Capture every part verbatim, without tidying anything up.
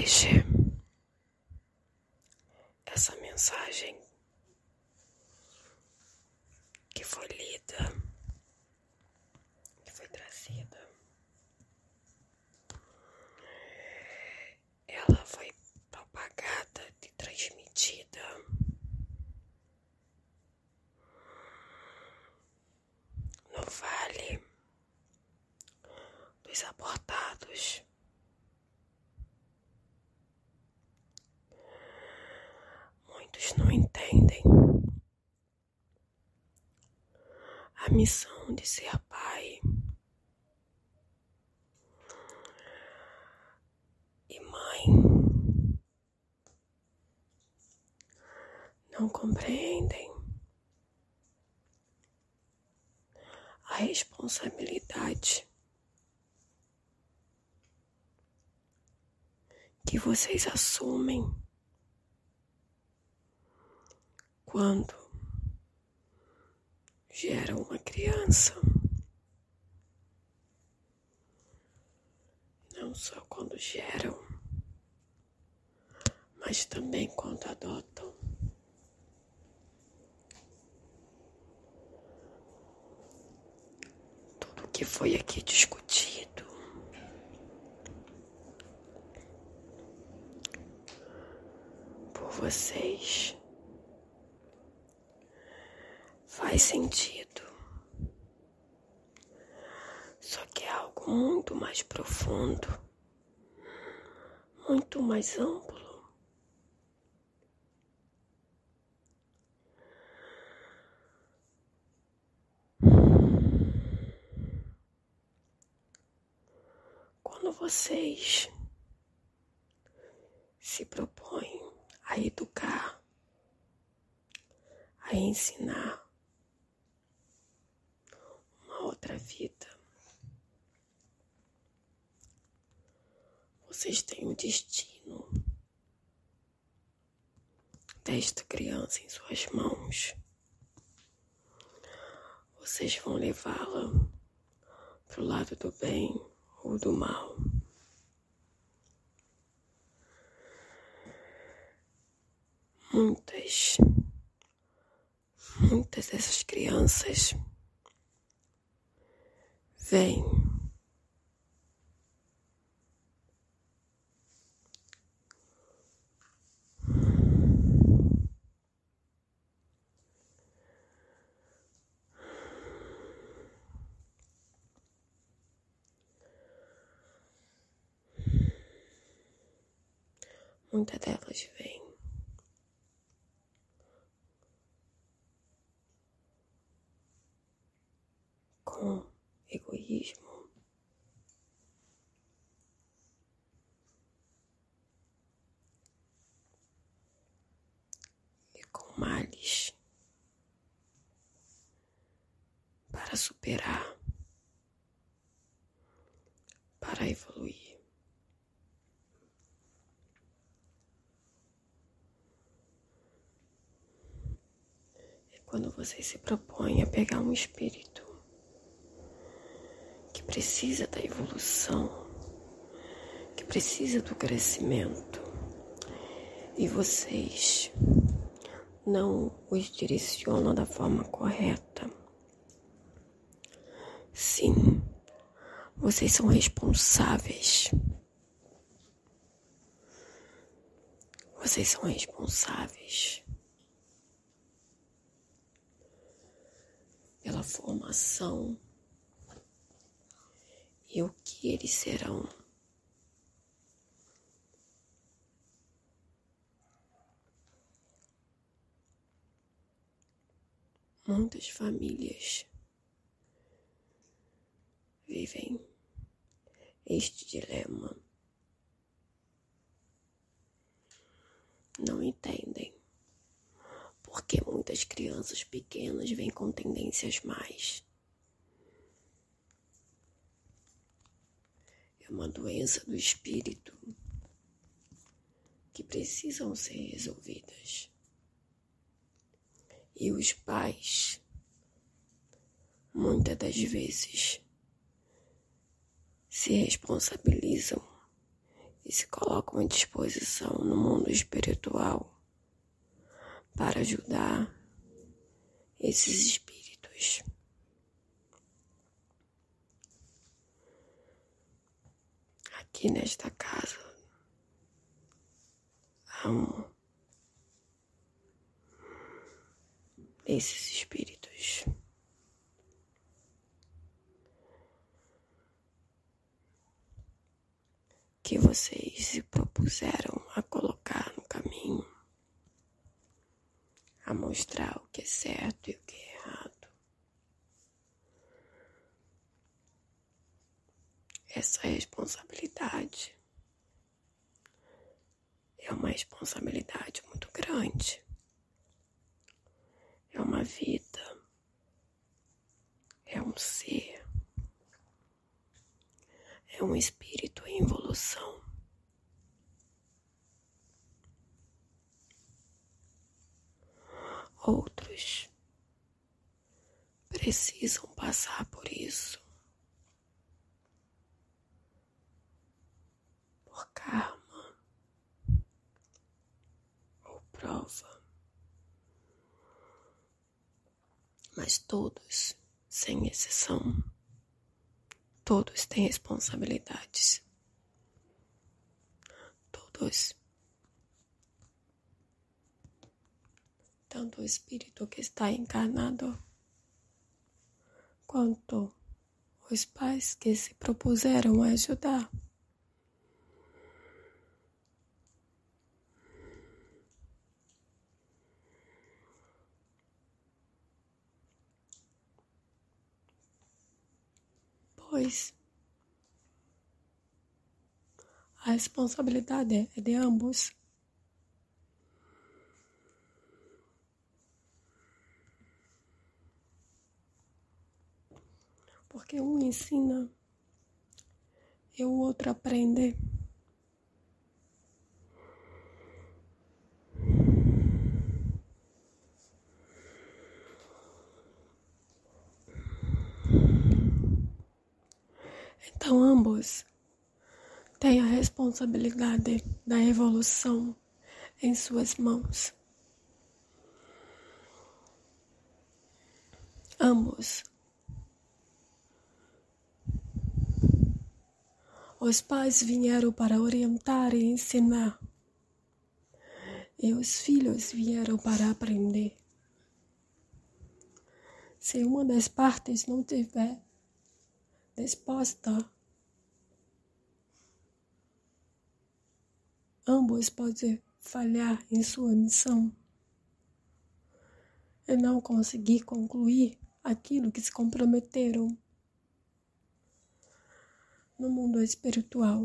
Hoje, essa mensagem que foi lida, que foi trazida, ela foi propagada e transmitida no Vale dos Abortados. Muitos não entendem a missão de ser pai e mãe. Não compreendem a responsabilidade que vocês assumem quando geram uma criança. Não só quando geram, mas também quando adotam. Tudo que foi aqui discutido por vocês faz sentido, só que é algo muito mais profundo, muito mais amplo. Quando vocês se propõem a educar, a ensinar uma outra vida, vocês têm o destino desta criança em suas mãos. Vocês vão levá-la para o lado do bem ou do mal. Muitas, muitas dessas crianças vêm muitas delas vêm com egoísmo, e com males para superar, para evoluir. E quando você se propõe a pegar um espírito que precisa da evolução, que precisa do crescimento, e vocês não os direcionam da forma correta, sim, vocês são responsáveis. Vocês são responsáveis pela formação e o que eles serão. Muitas famílias vivem este dilema. Não entendem porque muitas crianças pequenas vêm com tendências más. É uma doença do espírito que precisam ser resolvidas. E os pais, muitas das vezes, se responsabilizam e e se colocam à disposição no mundo espiritual para ajudar esses espíritos. Aqui nesta casa há um desses espíritos. Que vocês se propuseram a colocar no caminho, a mostrar o que é certo e o que é errado. Essa responsabilidade é uma responsabilidade muito grande. É uma vida, é um ser, é um espírito em evolução. Outros precisam passar por isso, por karma ou prova. Mas todos, sem exceção, todos têm responsabilidades. Todos. Tanto o espírito que está encarnado, quanto os pais que se propuseram a ajudar. Pois a responsabilidade é de ambos. Porque um ensina e o outro aprende. Então ambos têm a responsabilidade da evolução em suas mãos. Ambos. Os pais vieram para orientar e ensinar. E os filhos vieram para aprender. Se uma das partes não tiver disposta, ambos podem falhar em sua missão e não conseguir concluir aquilo que se comprometeram no mundo espiritual.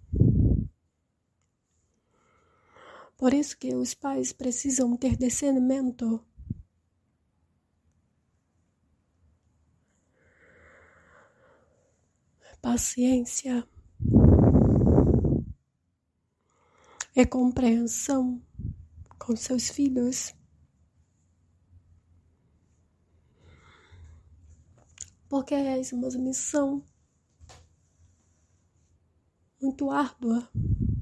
Por isso que os pais precisam ter discernimento paciência e compreensão com seus filhos, porque é uma missão muito árdua.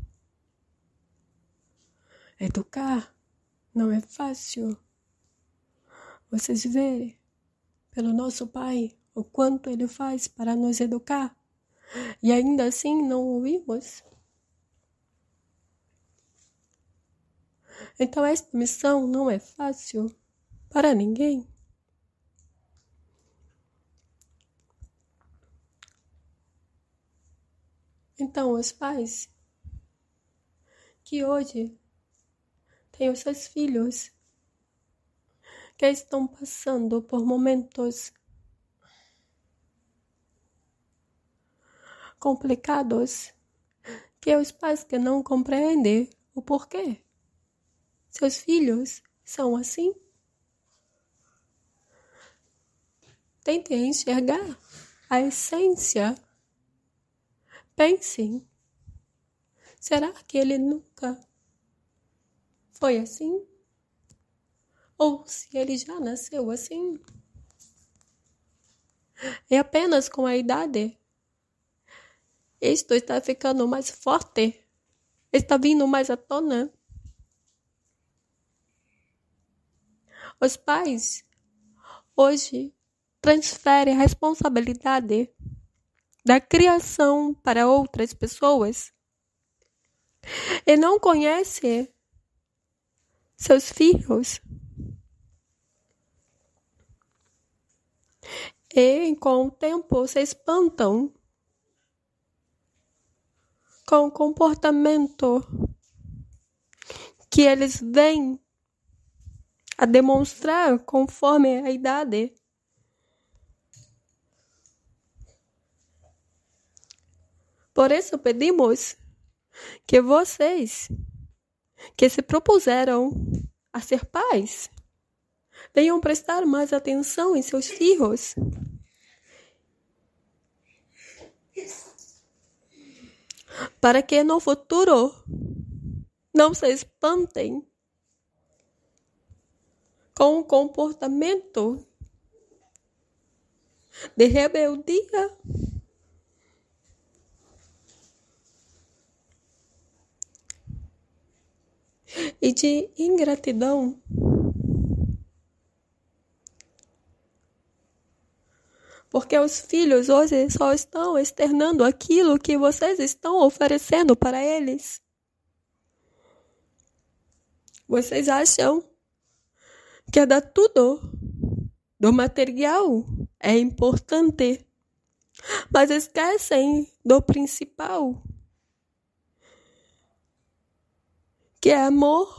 Educar não é fácil. Vocês verem pelo nosso pai o quanto ele faz para nos educar e ainda assim não ouvimos. Então esta missão não é fácil para ninguém. Então os pais que hoje têm os seus filhos que estão passando por momentos complicados, que os pais que não compreendem o porquê seus filhos são assim. Tentem enxergar a essência. Pensem, será que ele nunca foi assim? Ou se ele já nasceu assim? É apenas com a idade isto está ficando mais forte está vindo mais à tona. Os pais hoje transferem a responsabilidade da criação para outras pessoas e não conhecem seus filhos. E com o tempo se espantam com o comportamento que eles vêm a demonstrar conforme a idade. Por isso pedimos que vocês que se propuseram a ser pais venham prestar mais atenção em seus filhos. Para que no futuro não se espantem com o comportamento de rebeldia e de ingratidão. Porque os filhos hoje só estão externando aquilo que vocês estão oferecendo para eles. Vocês acham que dar tudo do material é importante, mas esquecem do principal, que é amor,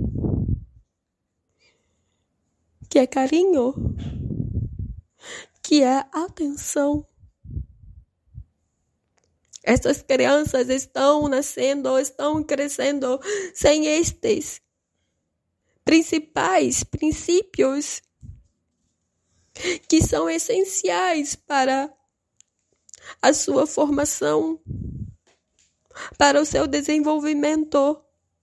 que é carinho, que é atenção. Essas crianças estão nascendo, estão crescendo sem estes principais princípios que são essenciais para a sua formação, para o seu desenvolvimento.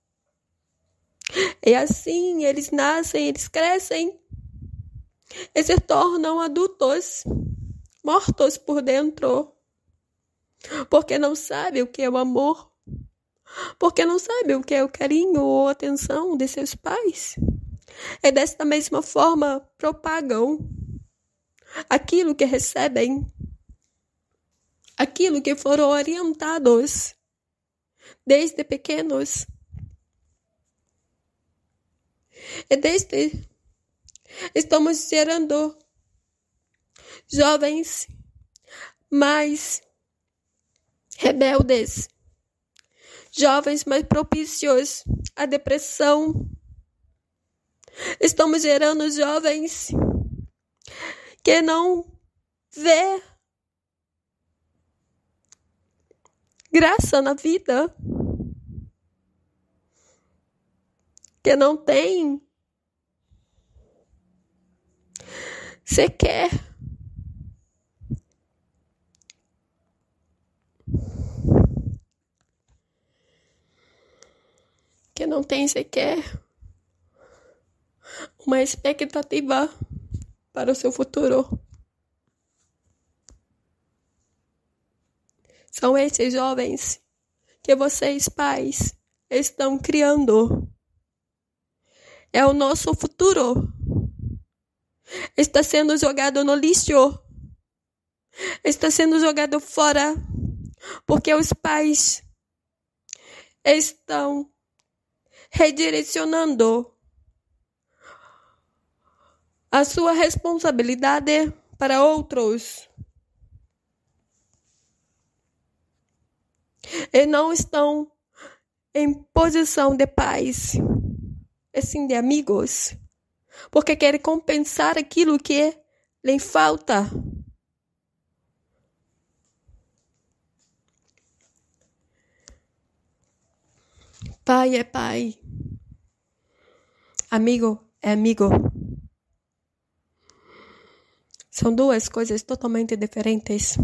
E assim eles nascem, eles crescem e se tornam adultos mortos por dentro, porque não sabem o que é o amor, porque não sabem o que é o carinho ou atenção de seus pais. E desta mesma forma propagam aquilo que recebem, aquilo que foram orientados desde pequenos. E desde estamos gerando jovens mais rebeldes, jovens mais propícios à depressão. Estamos gerando jovens que não vê graça na vida, que não tem sequer que não tem sequer uma expectativa para o seu futuro. São esses jovens que vocês, pais, estão criando. É o nosso futuro. Está sendo jogado no lixo. Está sendo jogado fora. Porque os pais estão redirecionando a sua responsabilidade para outros. E não estão em posição de pais, e sim de amigos, porque querem compensar aquilo que lhe falta. Pai é pai, amigo é amigo. São duas coisas totalmente diferentes.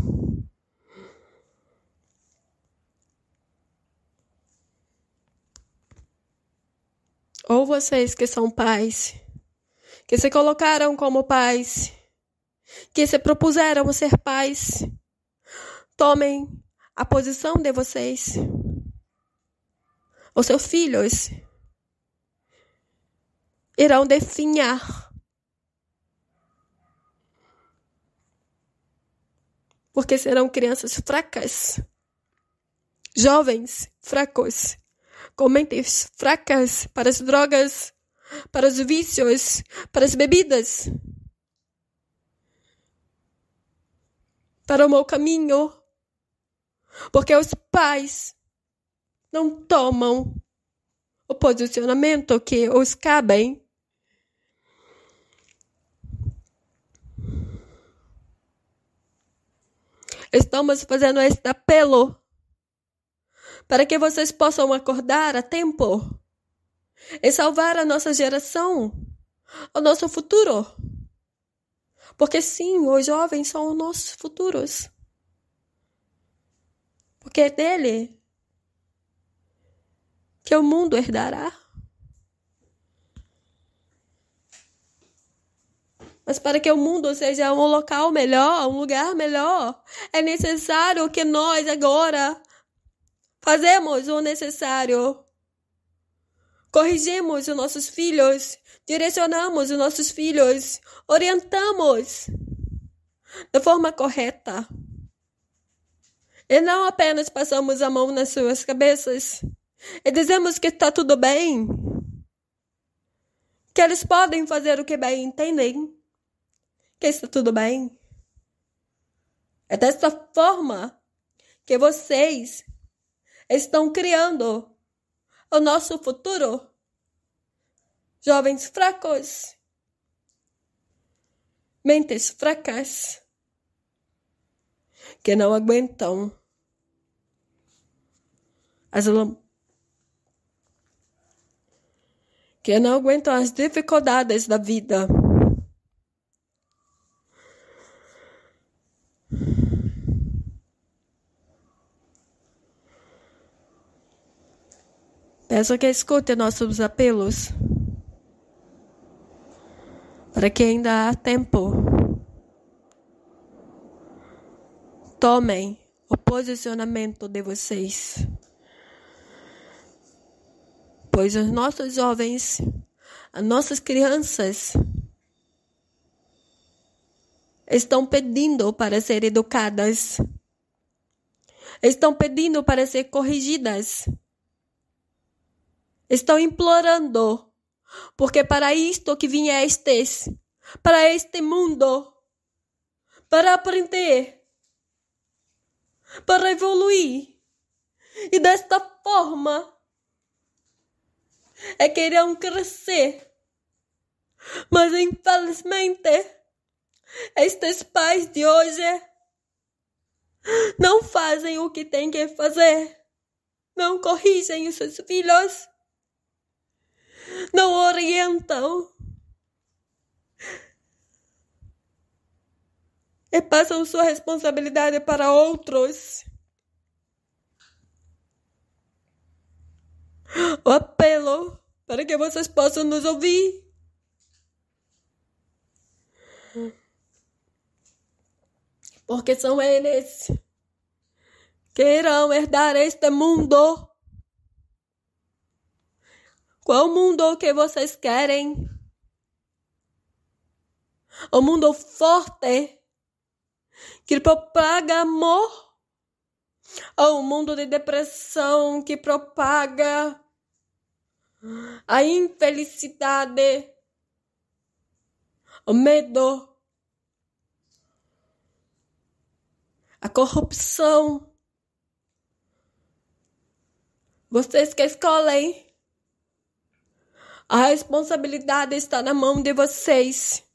Ou vocês que são pais, que se colocaram como pais, que se propuseram a ser pais, tomem a posição de vocês. Os seus filhos irão definhar. Porque serão crianças fracas, jovens fracos, com mentes fracas para as drogas, para os vícios, para as bebidas, para o mau caminho, porque os pais não tomam o posicionamento que os cabem. Estamos fazendo este apelo para que vocês possam acordar a tempo e salvar a nossa geração, o nosso futuro. Porque sim, os jovens são os nossos futuros. Porque é dele que o mundo herdará. Mas para que o mundo seja um local melhor, um lugar melhor, é necessário que nós agora fazemos o necessário. Corrigimos os nossos filhos, direcionamos os nossos filhos, orientamos da forma correta. E não apenas passamos a mão nas suas cabeças e dizemos que está tudo bem, que eles podem fazer o que bem entendem, que está tudo bem. É dessa forma que vocês estão criando o nosso futuro. Jovens fracos, mentes fracas, que não aguentam as que não aguentam as dificuldades da vida. Peço que escute nossos apelos, para que ainda há tempo. Tomem o posicionamento de vocês, pois os nossos jovens, as nossas crianças, estão pedindo para ser educadas, estão pedindo para ser corrigidas, estão implorando, porque para isto que viestes, para este mundo, para aprender, para evoluir, e desta forma é que irão crescer. Mas infelizmente, estes pais de hoje não fazem o que têm que fazer, não corrigem os seus filhos, não orientam e passam sua responsabilidade para outros. O apelo para que vocês possam nos ouvir. Porque são eles que irão herdar este mundo. Qual mundo que vocês querem? O mundo forte que propaga amor? Ou o mundo de depressão que propaga a infelicidade, o medo, a corrupção? Vocês que escolhem. A responsabilidade está na mão de vocês.